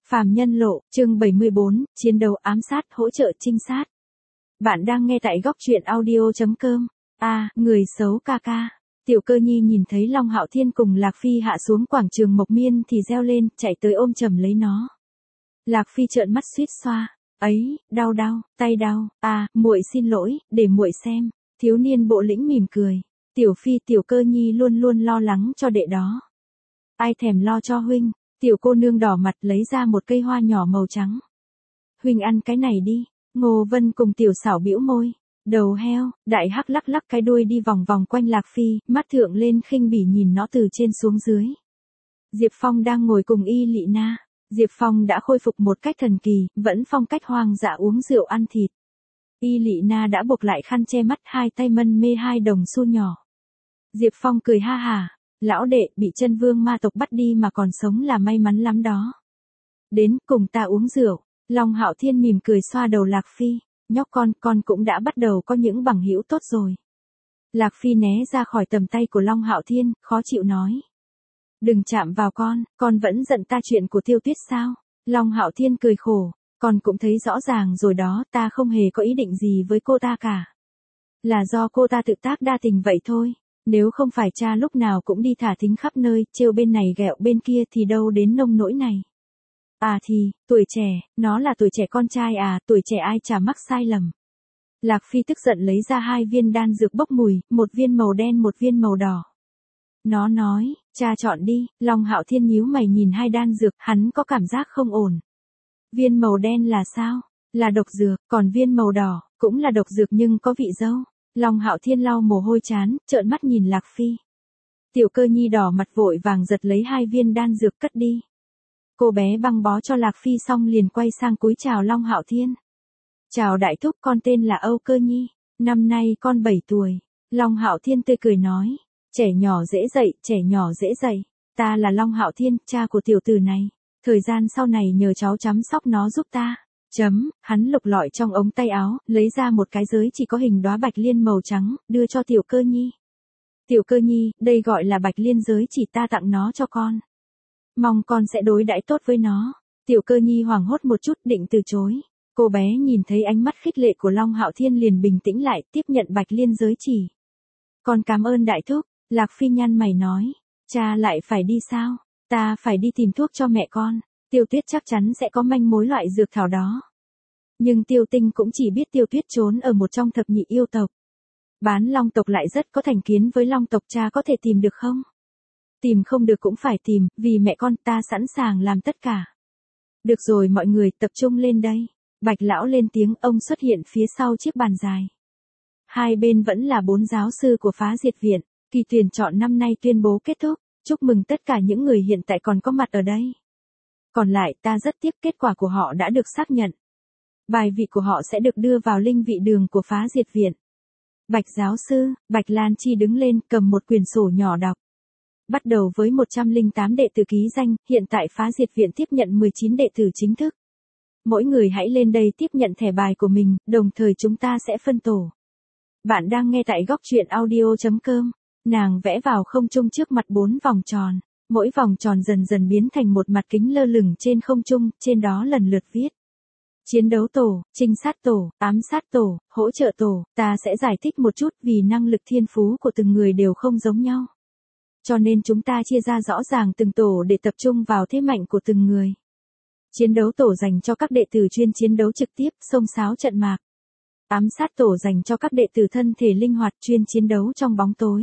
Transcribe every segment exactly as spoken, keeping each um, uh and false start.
Phàm Nhân Lộ, chương bảy mươi bốn, chiến đấu ám sát hỗ trợ trinh sát. Bạn đang nghe tại góc truyện audio.com. A, à, người xấu ca ca. Tiểu Cơ Nhi nhìn thấy Long Hạo Thiên cùng Lạc Phi hạ xuống quảng trường Mộc Miên thì reo lên, chạy tới ôm chầm lấy nó. Lạc Phi trợn mắt suýt xoa. Ấy, đau đau, tay đau. À, muội xin lỗi, để muội xem. Thiếu niên bộ lĩnh mỉm cười. Tiểu Phi, Tiểu Cơ Nhi luôn luôn lo lắng cho đệ đó. Ai thèm lo cho huynh. Tiểu cô nương đỏ mặt lấy ra một cây hoa nhỏ màu trắng. Huynh ăn cái này đi. Ngô Vân cùng Tiểu Xảo bĩu môi. Đầu heo, đại hắc lắc lắc cái đuôi đi vòng vòng quanh Lạc Phi, mắt thượng lên khinh bỉ nhìn nó từ trên xuống dưới. Diệp Phong đang ngồi cùng Y Lị Na. Diệp Phong đã khôi phục một cách thần kỳ, vẫn phong cách hoang dã uống rượu ăn thịt. Y Lị Na đã buộc lại khăn che mắt, hai tay mân mê hai đồng xu nhỏ. Diệp Phong cười ha hả. Lão đệ bị chân vương ma tộc bắt đi mà còn sống là may mắn lắm đó. Đến cùng ta uống rượu. Long Hạo Thiên mỉm cười xoa đầu Lạc Phi. Nhóc con, con cũng đã bắt đầu có những bằng hữu tốt rồi. Lạc Phi né ra khỏi tầm tay của Long Hạo Thiên, khó chịu nói. Đừng chạm vào con, con vẫn giận ta chuyện của Tiêu Tuyết sao? Long Hạo Thiên cười khổ, con cũng thấy rõ ràng rồi đó, ta không hề có ý định gì với cô ta cả. Là do cô ta tự tác đa tình vậy thôi. Nếu không phải cha lúc nào cũng đi thả thính khắp nơi, trêu bên này ghẹo bên kia thì đâu đến nông nỗi này. À thì, tuổi trẻ, nó là tuổi trẻ con trai à, tuổi trẻ ai chả mắc sai lầm. Lạc Phi tức giận lấy ra hai viên đan dược bốc mùi, một viên màu đen một viên màu đỏ. Nó nói, cha chọn đi. Long Hạo Thiên nhíu mày nhìn hai đan dược, hắn có cảm giác không ổn. Viên màu đen là sao? Là độc dược, còn viên màu đỏ, cũng là độc dược nhưng có vị dâu. Long Hạo Thiên lau mồ hôi chán, trợn mắt nhìn Lạc Phi. Tiểu Cơ Nhi đỏ mặt vội vàng giật lấy hai viên đan dược cất đi. Cô bé băng bó cho Lạc Phi xong liền quay sang cúi chào Long Hạo Thiên. Chào đại thúc, con tên là Âu Cơ Nhi, năm nay con bảy tuổi. Long Hạo Thiên tươi cười nói, trẻ nhỏ dễ dạy, trẻ nhỏ dễ dạy. Ta là Long Hạo Thiên, cha của tiểu tử này. Thời gian sau này nhờ cháu chăm sóc nó giúp ta. Chấm, hắn lục lọi trong ống tay áo, lấy ra một cái giới chỉ có hình đóa bạch liên màu trắng, đưa cho Tiểu Cơ Nhi. Tiểu Cơ Nhi, đây gọi là bạch liên giới chỉ, ta tặng nó cho con. Mong con sẽ đối đãi tốt với nó. Tiểu Cơ Nhi hoảng hốt một chút định từ chối. Cô bé nhìn thấy ánh mắt khích lệ của Long Hạo Thiên liền bình tĩnh lại, tiếp nhận bạch liên giới chỉ. Con cảm ơn đại thúc. Lạc Phi nhăn mày nói. Cha lại phải đi sao? Ta phải đi tìm thuốc cho mẹ con. Tiêu Tuyết chắc chắn sẽ có manh mối loại dược thảo đó. Nhưng Tiêu Tinh cũng chỉ biết Tiêu Tuyết trốn ở một trong thập nhị yêu tộc. Bán Long tộc lại rất có thành kiến với Long tộc, cha có thể tìm được không? Tìm không được cũng phải tìm, vì mẹ con ta sẵn sàng làm tất cả. Được rồi mọi người, tập trung lên đây. Bạch lão lên tiếng, ông xuất hiện phía sau chiếc bàn dài. Hai bên vẫn là bốn giáo sư của phá diệt viện. Kỳ tuyển chọn năm nay tuyên bố kết thúc. Chúc mừng tất cả những người hiện tại còn có mặt ở đây. Còn lại ta rất tiếc kết quả của họ đã được xác nhận. Bài vị của họ sẽ được đưa vào linh vị đường của phá diệt viện. Bạch giáo sư, Bạch Lan Chi đứng lên cầm một quyển sổ nhỏ đọc. Bắt đầu với một trăm lẻ tám đệ tử ký danh, hiện tại phá diệt viện tiếp nhận mười chín đệ tử chính thức. Mỗi người hãy lên đây tiếp nhận thẻ bài của mình, đồng thời chúng ta sẽ phân tổ. Bạn đang nghe tại góc truyện audio.com. Nàng vẽ vào không trung trước mặt bốn vòng tròn. Mỗi vòng tròn dần dần biến thành một mặt kính lơ lửng trên không trung, trên đó lần lượt viết. Chiến đấu tổ, trinh sát tổ, ám sát tổ, hỗ trợ tổ, ta sẽ giải thích một chút vì năng lực thiên phú của từng người đều không giống nhau. Cho nên chúng ta chia ra rõ ràng từng tổ để tập trung vào thế mạnh của từng người. Chiến đấu tổ dành cho các đệ tử chuyên chiến đấu trực tiếp, xông xáo trận mạc. Ám sát tổ dành cho các đệ tử thân thể linh hoạt chuyên chiến đấu trong bóng tối.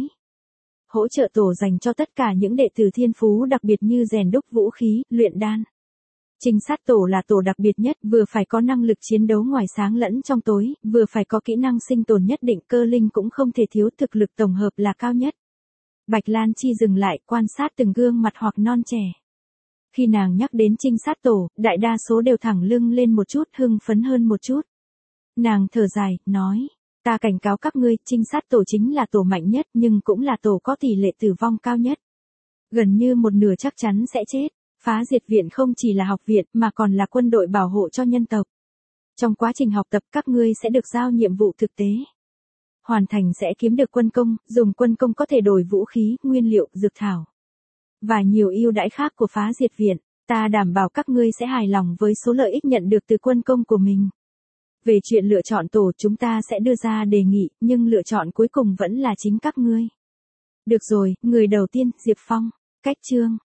Hỗ trợ tổ dành cho tất cả những đệ tử thiên phú đặc biệt như rèn đúc vũ khí, luyện đan. Trinh sát tổ là tổ đặc biệt nhất, vừa phải có năng lực chiến đấu ngoài sáng lẫn trong tối, vừa phải có kỹ năng sinh tồn nhất định, cơ linh cũng không thể thiếu, thực lực tổng hợp là cao nhất. Bạch Lan Chi dừng lại, quan sát từng gương mặt hoặc non trẻ. Khi nàng nhắc đến trinh sát tổ, đại đa số đều thẳng lưng lên một chút, hưng phấn hơn một chút. Nàng thở dài, nói. Ta cảnh cáo các ngươi, trinh sát tổ chính là tổ mạnh nhất nhưng cũng là tổ có tỷ lệ tử vong cao nhất. Gần như một nửa chắc chắn sẽ chết. Phá diệt viện không chỉ là học viện mà còn là quân đội bảo hộ cho nhân tộc. Trong quá trình học tập các ngươi sẽ được giao nhiệm vụ thực tế. Hoàn thành sẽ kiếm được quân công, dùng quân công có thể đổi vũ khí, nguyên liệu, dược thảo. Và nhiều ưu đãi khác của phá diệt viện. Ta đảm bảo các ngươi sẽ hài lòng với số lợi ích nhận được từ quân công của mình. Về chuyện lựa chọn tổ chúng ta sẽ đưa ra đề nghị, nhưng lựa chọn cuối cùng vẫn là chính các ngươi. Được rồi, người đầu tiên, Diệp Phong. Cách chương.